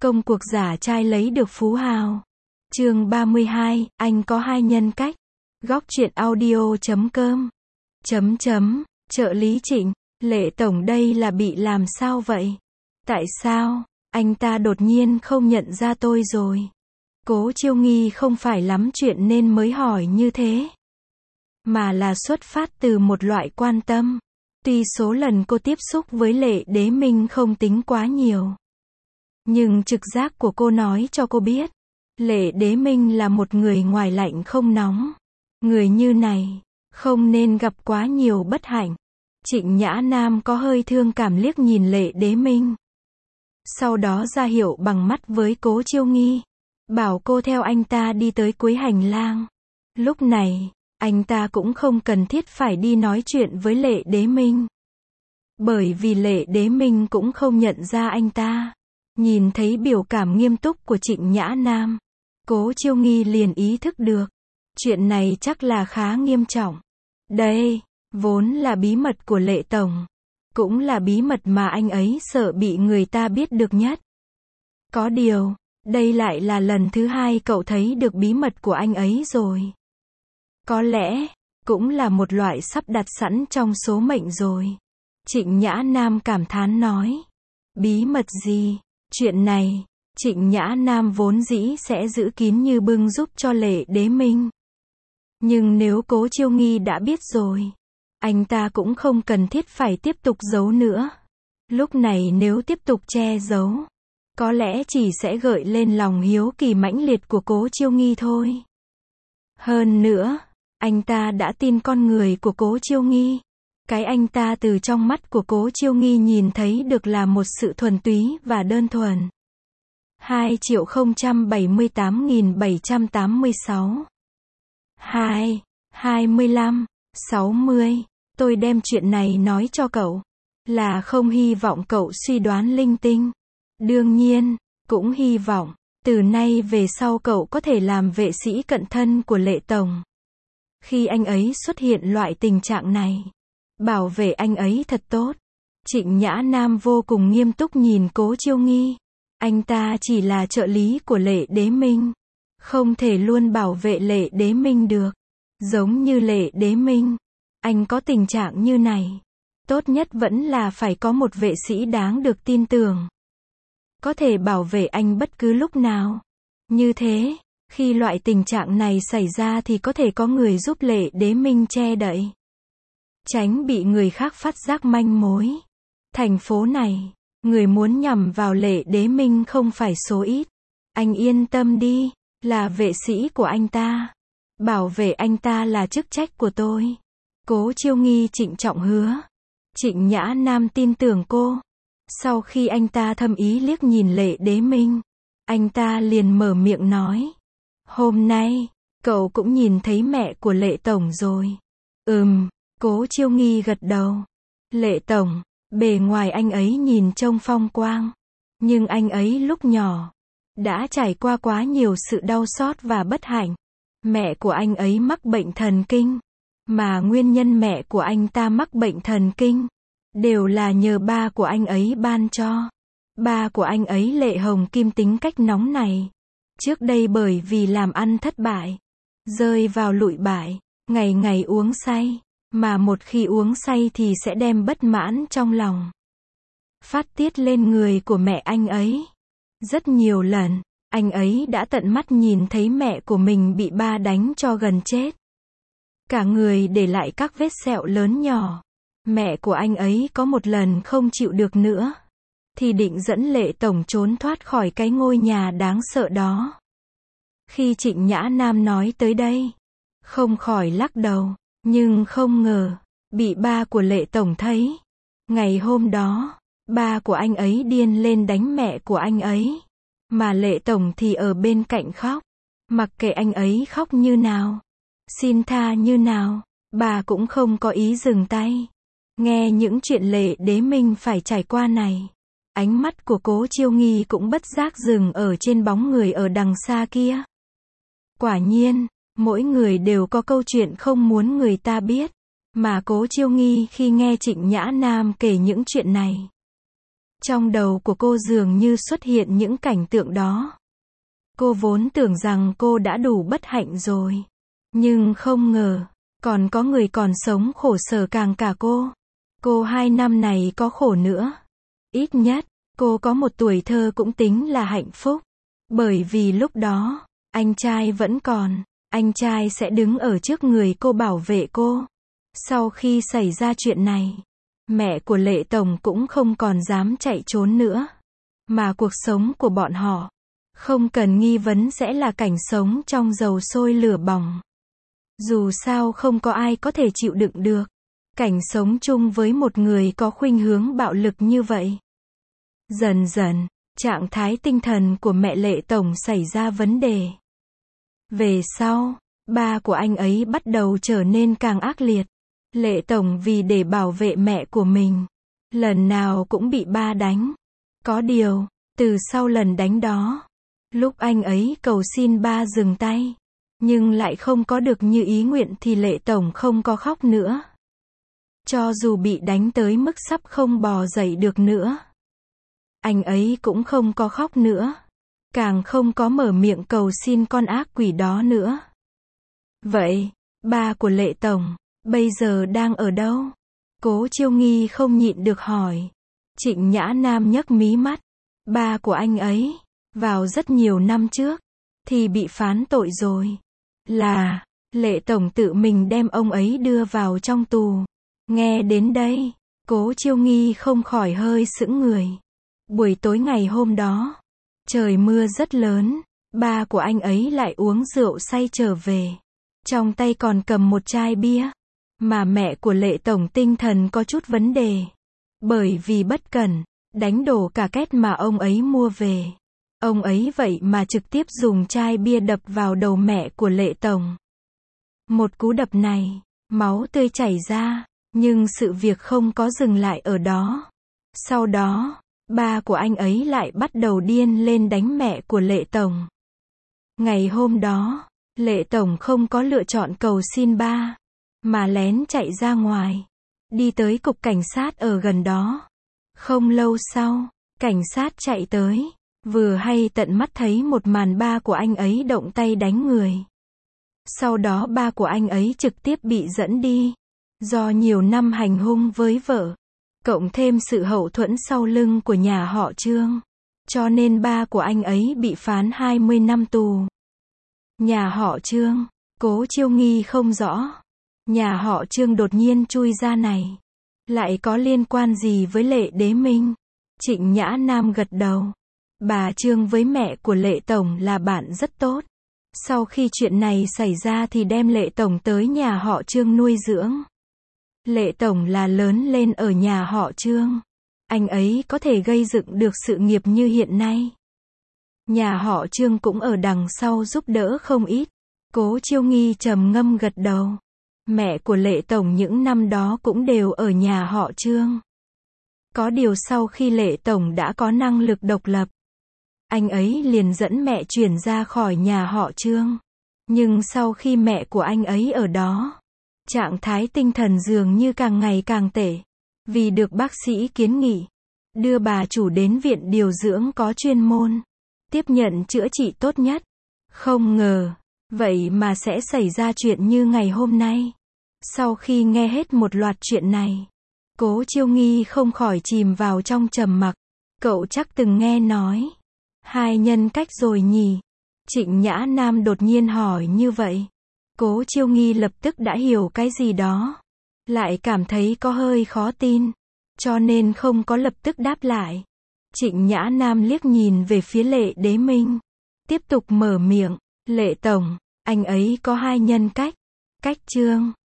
Công cuộc giả trai lấy được phú hào. Chương 32, anh có hai nhân cách. Góc truyện audio.com. Trợ lý Trịnh, Lệ tổng đây là bị làm sao vậy? Tại sao, anh ta đột nhiên không nhận ra tôi rồi? Cố Chiêu Nghi không phải lắm chuyện nên mới hỏi như thế. Mà là xuất phát từ một loại quan tâm. Tuy số lần cô tiếp xúc với Lệ Đế Minh không tính quá nhiều. Nhưng trực giác của cô nói cho cô biết. Lệ Đế Minh là một người ngoài lạnh không nóng. Người như này, không nên gặp quá nhiều bất hạnh. Trịnh Nhã Nam có hơi thương cảm liếc nhìn Lệ Đế Minh. Sau đó ra hiệu bằng mắt với Cố Chiêu Nghi. Bảo cô theo anh ta đi tới cuối hành lang. Lúc này, anh ta cũng không cần thiết phải đi nói chuyện với Lệ Đế Minh. Bởi vì Lệ Đế Minh cũng không nhận ra anh ta. Nhìn thấy biểu cảm nghiêm túc của Trịnh Nhã Nam, Cố Chiêu Nghi liền ý thức được. Chuyện này chắc là khá nghiêm trọng. Đây, vốn là bí mật của Lệ tổng. Cũng là bí mật mà anh ấy sợ bị người ta biết được nhất. Có điều, đây lại là lần thứ hai cậu thấy được bí mật của anh ấy rồi. Có lẽ, cũng là một loại sắp đặt sẵn trong số mệnh rồi. Trịnh Nhã Nam cảm thán nói. Bí mật gì? Chuyện này, Trịnh Nhã Nam vốn dĩ sẽ giữ kín như bưng giúp cho Lệ Đế Minh. Nhưng nếu Cố Chiêu Nghi đã biết rồi, anh ta cũng không cần thiết phải tiếp tục giấu nữa. Lúc này nếu tiếp tục che giấu, có lẽ chỉ sẽ gợi lên lòng hiếu kỳ mãnh liệt của Cố Chiêu Nghi thôi. Hơn nữa, anh ta đã tin con người của Cố Chiêu Nghi. Cái anh ta từ trong mắt của Cố Chiêu Nghi nhìn thấy được là một sự thuần túy và đơn thuần. 2.078.786 25 60. Tôi đem chuyện này nói cho cậu, là không hy vọng cậu suy đoán linh tinh. Đương nhiên, cũng hy vọng, từ nay về sau cậu có thể làm vệ sĩ cận thân của Lệ tổng. Khi anh ấy xuất hiện loại tình trạng này, bảo vệ anh ấy thật tốt. Trịnh Nhã Nam vô cùng nghiêm túc nhìn Cố Chiêu Nghi. Anh ta chỉ là trợ lý của Lệ Đế Minh. Không thể luôn bảo vệ Lệ Đế Minh được. Giống như Lệ Đế Minh, anh có tình trạng như này, tốt nhất vẫn là phải có một vệ sĩ đáng được tin tưởng. Có thể bảo vệ anh bất cứ lúc nào. Như thế, khi loại tình trạng này xảy ra thì có thể có người giúp Lệ Đế Minh che đậy. Tránh bị người khác phát giác manh mối. Thành phố này, người muốn nhằm vào Lệ Đế Minh không phải số ít. Anh yên tâm đi, là vệ sĩ của anh ta. Bảo vệ anh ta là chức trách của tôi. Cố Chiêu Nghi trịnh trọng hứa. Trịnh Nhã Nam tin tưởng cô. Sau khi anh ta thâm ý liếc nhìn Lệ Đế Minh, anh ta liền mở miệng nói. Hôm nay, cậu cũng nhìn thấy mẹ của Lệ tổng rồi. Cố Chiêu Nghi gật đầu. Lệ tổng, bề ngoài anh ấy nhìn trông phong quang. Nhưng anh ấy lúc nhỏ, đã trải qua quá nhiều sự đau xót và bất hạnh. Mẹ của anh ấy mắc bệnh thần kinh. Mà nguyên nhân mẹ của anh ta mắc bệnh thần kinh, đều là nhờ ba của anh ấy ban cho. Ba của anh ấy Lệ Hồng Kim tính cách nóng này. Trước đây bởi vì làm ăn thất bại, rơi vào lụi bại, ngày ngày uống say. Mà một khi uống say thì sẽ đem bất mãn trong lòng phát tiết lên người của mẹ anh ấy. Rất nhiều lần, anh ấy đã tận mắt nhìn thấy mẹ của mình bị ba đánh cho gần chết. Cả người để lại các vết sẹo lớn nhỏ. Mẹ của anh ấy có một lần không chịu được nữa, thì định dẫn Lệ tổng trốn thoát khỏi cái ngôi nhà đáng sợ đó. Khi Trịnh Nhã Nam nói tới đây, không khỏi lắc đầu. Nhưng không ngờ, bị ba của Lệ tổng thấy. Ngày hôm đó, ba của anh ấy điên lên đánh mẹ của anh ấy. Mà Lệ tổng thì ở bên cạnh khóc. Mặc kệ anh ấy khóc như nào, xin tha như nào, bà cũng không có ý dừng tay. Nghe những chuyện Lệ Đế Minh phải trải qua này, ánh mắt của Cố Chiêu Nghi cũng bất giác dừng ở trên bóng người ở đằng xa kia. Quả nhiên, mỗi người đều có câu chuyện không muốn người ta biết. Mà Cố Chiêu Nghi khi nghe Trịnh Nhã Nam kể những chuyện này, Trong đầu của cô dường như xuất hiện những cảnh tượng đó. Cô vốn tưởng rằng cô đã đủ bất hạnh rồi. Nhưng không ngờ, còn có người còn sống khổ sở càng cả cô. Cô 2 năm này có khổ nữa. Ít nhất, cô có một tuổi thơ cũng tính là hạnh phúc. Bởi vì lúc đó, anh trai vẫn còn. Anh trai sẽ đứng ở trước người cô bảo vệ cô. Sau khi xảy ra chuyện này, mẹ của Lệ Tổng cũng không còn dám chạy trốn nữa. Mà cuộc sống của bọn họ, không cần nghi vấn sẽ là cảnh sống trong dầu sôi lửa bỏng. Dù sao không có ai có thể chịu đựng được cảnh sống chung với một người có khuynh hướng bạo lực như vậy. Dần dần, trạng thái tinh thần của mẹ Lệ Tổng xảy ra vấn đề. Về sau, ba của anh ấy bắt đầu trở nên càng ác liệt. Lệ Tổng vì để bảo vệ mẹ của mình, lần nào cũng bị ba đánh. Có điều, từ sau lần đánh đó, lúc anh ấy cầu xin ba dừng tay, nhưng lại không có được như ý nguyện thì Lệ Tổng không có khóc nữa. Cho dù bị đánh tới mức sắp không bò dậy được nữa, anh ấy cũng không có khóc nữa. Càng không có mở miệng cầu xin con ác quỷ đó nữa. Vậy, ba của Lệ Tổng, bây giờ đang ở đâu? Cố Chiêu Nghi không nhịn được hỏi. Trịnh Nhã Nam nhấc mí mắt. Ba của anh ấy, vào rất nhiều năm trước, thì bị phán tội rồi. Là, Lệ Tổng tự mình đem ông ấy đưa vào trong tù. Nghe đến đây, Cố Chiêu Nghi không khỏi hơi sững người. Buổi tối ngày hôm đó, trời mưa rất lớn, ba của anh ấy lại uống rượu say trở về. Trong tay còn cầm một chai bia. Mà mẹ của Lệ Tổng tinh thần có chút vấn đề. Bởi vì bất cẩn, đánh đổ cả két mà ông ấy mua về. Ông ấy vậy mà trực tiếp dùng chai bia đập vào đầu mẹ của Lệ Tổng. Một cú đập này, máu tươi chảy ra, nhưng sự việc không có dừng lại ở đó. Sau đó, ba của anh ấy lại bắt đầu điên lên đánh mẹ của Lệ Tổng. Ngày hôm đó, Lệ Tổng không có lựa chọn cầu xin ba, mà lén chạy ra ngoài, đi tới cục cảnh sát ở gần đó. Không lâu sau, cảnh sát chạy tới, vừa hay tận mắt thấy một màn ba của anh ấy động tay đánh người. Sau đó ba của anh ấy trực tiếp bị dẫn đi. Do nhiều năm hành hung với vợ, cộng thêm sự hậu thuẫn sau lưng của nhà họ Trương, cho nên ba của anh ấy bị phán 20 năm tù. Nhà họ Trương, Cố Chiêu Nghi không rõ. Nhà họ Trương đột nhiên chui ra này, lại có liên quan gì với Lệ Đế Minh? Trịnh Nhã Nam gật đầu. Bà Trương với mẹ của Lệ Tổng là bạn rất tốt. Sau khi chuyện này xảy ra thì đem Lệ Tổng tới nhà họ Trương nuôi dưỡng. Lệ Tổng là lớn lên ở nhà họ Trương. Anh ấy có thể gây dựng được sự nghiệp như hiện nay. Nhà họ Trương cũng ở đằng sau giúp đỡ không ít. Cố Chiêu Nghi trầm ngâm gật đầu. Mẹ của Lệ Tổng những năm đó cũng đều ở nhà họ Trương. Có điều sau khi Lệ Tổng đã có năng lực độc lập, anh ấy liền dẫn mẹ chuyển ra khỏi nhà họ Trương. Nhưng sau khi mẹ của anh ấy ở đó, trạng thái tinh thần dường như càng ngày càng tệ. Vì được bác sĩ kiến nghị, đưa bà chủ đến viện điều dưỡng có chuyên môn, tiếp nhận chữa trị tốt nhất. Không ngờ, vậy mà sẽ xảy ra chuyện như ngày hôm nay. Sau khi nghe hết một loạt chuyện này, Cố Chiêu Nghi không khỏi chìm vào trong trầm mặc. Cậu chắc từng nghe nói 2 nhân cách rồi nhỉ? Trịnh Nhã Nam đột nhiên hỏi như vậy. Cố Chiêu Nghi lập tức đã hiểu cái gì đó, lại cảm thấy có hơi khó tin, cho nên không có lập tức đáp lại. Trịnh Nhã Nam liếc nhìn về phía Lệ Đế Minh, tiếp tục mở miệng. Lệ Tổng, anh ấy có 2 nhân cách. Cách Trương,